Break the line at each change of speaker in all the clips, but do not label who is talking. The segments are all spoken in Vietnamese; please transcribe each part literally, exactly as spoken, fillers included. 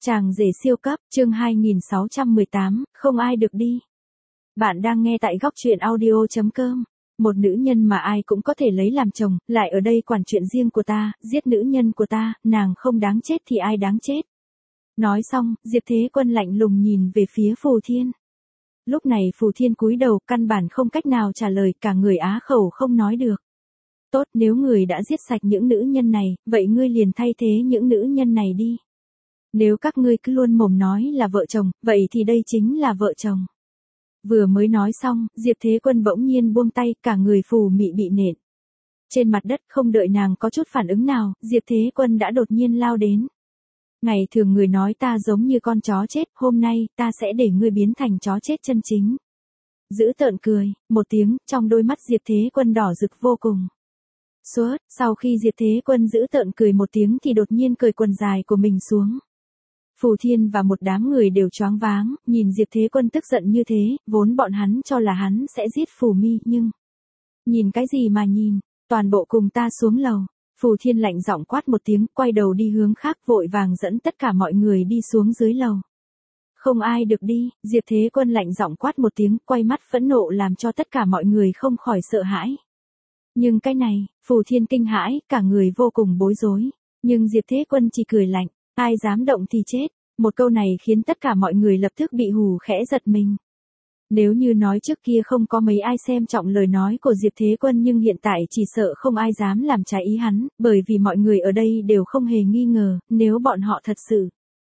Chàng rể siêu cấp, chương hai nghìn sáu trăm mười tám, không ai được đi. Bạn đang nghe tại góc truyện audio chấm com. Một nữ nhân mà ai cũng có thể lấy làm chồng, lại ở đây quản chuyện riêng của ta, giết nữ nhân của ta, nàng không đáng chết thì ai đáng chết. Nói xong, Diệp Thế Quân lạnh lùng nhìn về phía Phù Thiên. Lúc này Phù Thiên cúi đầu, căn bản không cách nào trả lời, cả người á khẩu không nói được. Tốt, nếu người đã giết sạch những nữ nhân này, vậy ngươi liền thay thế những nữ nhân này đi. Nếu các ngươi cứ luôn mồm nói là vợ chồng, vậy thì đây chính là vợ chồng. Vừa mới nói xong, Diệp Thế Quân bỗng nhiên buông tay, cả người phù mị bị nện. Trên mặt đất, không đợi nàng có chút phản ứng nào, Diệp Thế Quân đã đột nhiên lao đến. Ngày thường người nói ta giống như con chó chết, hôm nay, ta sẽ để ngươi biến thành chó chết chân chính. Giữ tợn cười, một tiếng, trong đôi mắt Diệp Thế Quân đỏ rực vô cùng. Suốt, sau khi Diệp Thế Quân giữ tợn cười một tiếng thì đột nhiên cởi quần dài của mình xuống. Phù Thiên và một đám người đều choáng váng, nhìn Diệp Thế Quân tức giận như thế, vốn bọn hắn cho là hắn sẽ giết Phù Mi nhưng... Nhìn cái gì mà nhìn, toàn bộ cùng ta xuống lầu. Phù Thiên lạnh giọng quát một tiếng, quay đầu đi hướng khác, vội vàng dẫn tất cả mọi người đi xuống dưới lầu. Không ai được đi, Diệp Thế Quân lạnh giọng quát một tiếng, quay mắt phẫn nộ làm cho tất cả mọi người không khỏi sợ hãi. Nhưng cái này, Phù Thiên kinh hãi, cả người vô cùng bối rối. Nhưng Diệp Thế Quân chỉ cười lạnh, ai dám động thì chết. Một câu này khiến tất cả mọi người lập tức bị hù khẽ giật mình. Nếu như nói trước kia không có mấy ai xem trọng lời nói của Diệp Thế Quân, nhưng hiện tại chỉ sợ không ai dám làm trái ý hắn, bởi vì mọi người ở đây đều không hề nghi ngờ, nếu bọn họ thật sự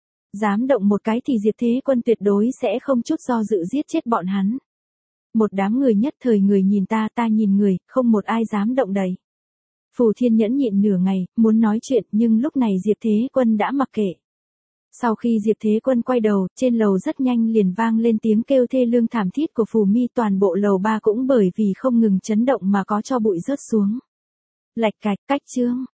dám động một cái thì Diệp Thế Quân tuyệt đối sẽ không chút do dự giết chết bọn hắn. Một đám người nhất thời người nhìn ta, ta nhìn người, không một ai dám động đậy. Phù Thiên nhẫn nhịn nửa ngày, muốn nói chuyện, nhưng lúc này Diệp Thế Quân đã mặc kệ. Sau khi Diệp Thế Quân quay đầu, trên lầu rất nhanh liền vang lên tiếng kêu thê lương thảm thiết của Phù Mi, toàn bộ lầu ba cũng bởi vì không ngừng chấn động mà có cho bụi rớt xuống. Lạch cạch, cách chương,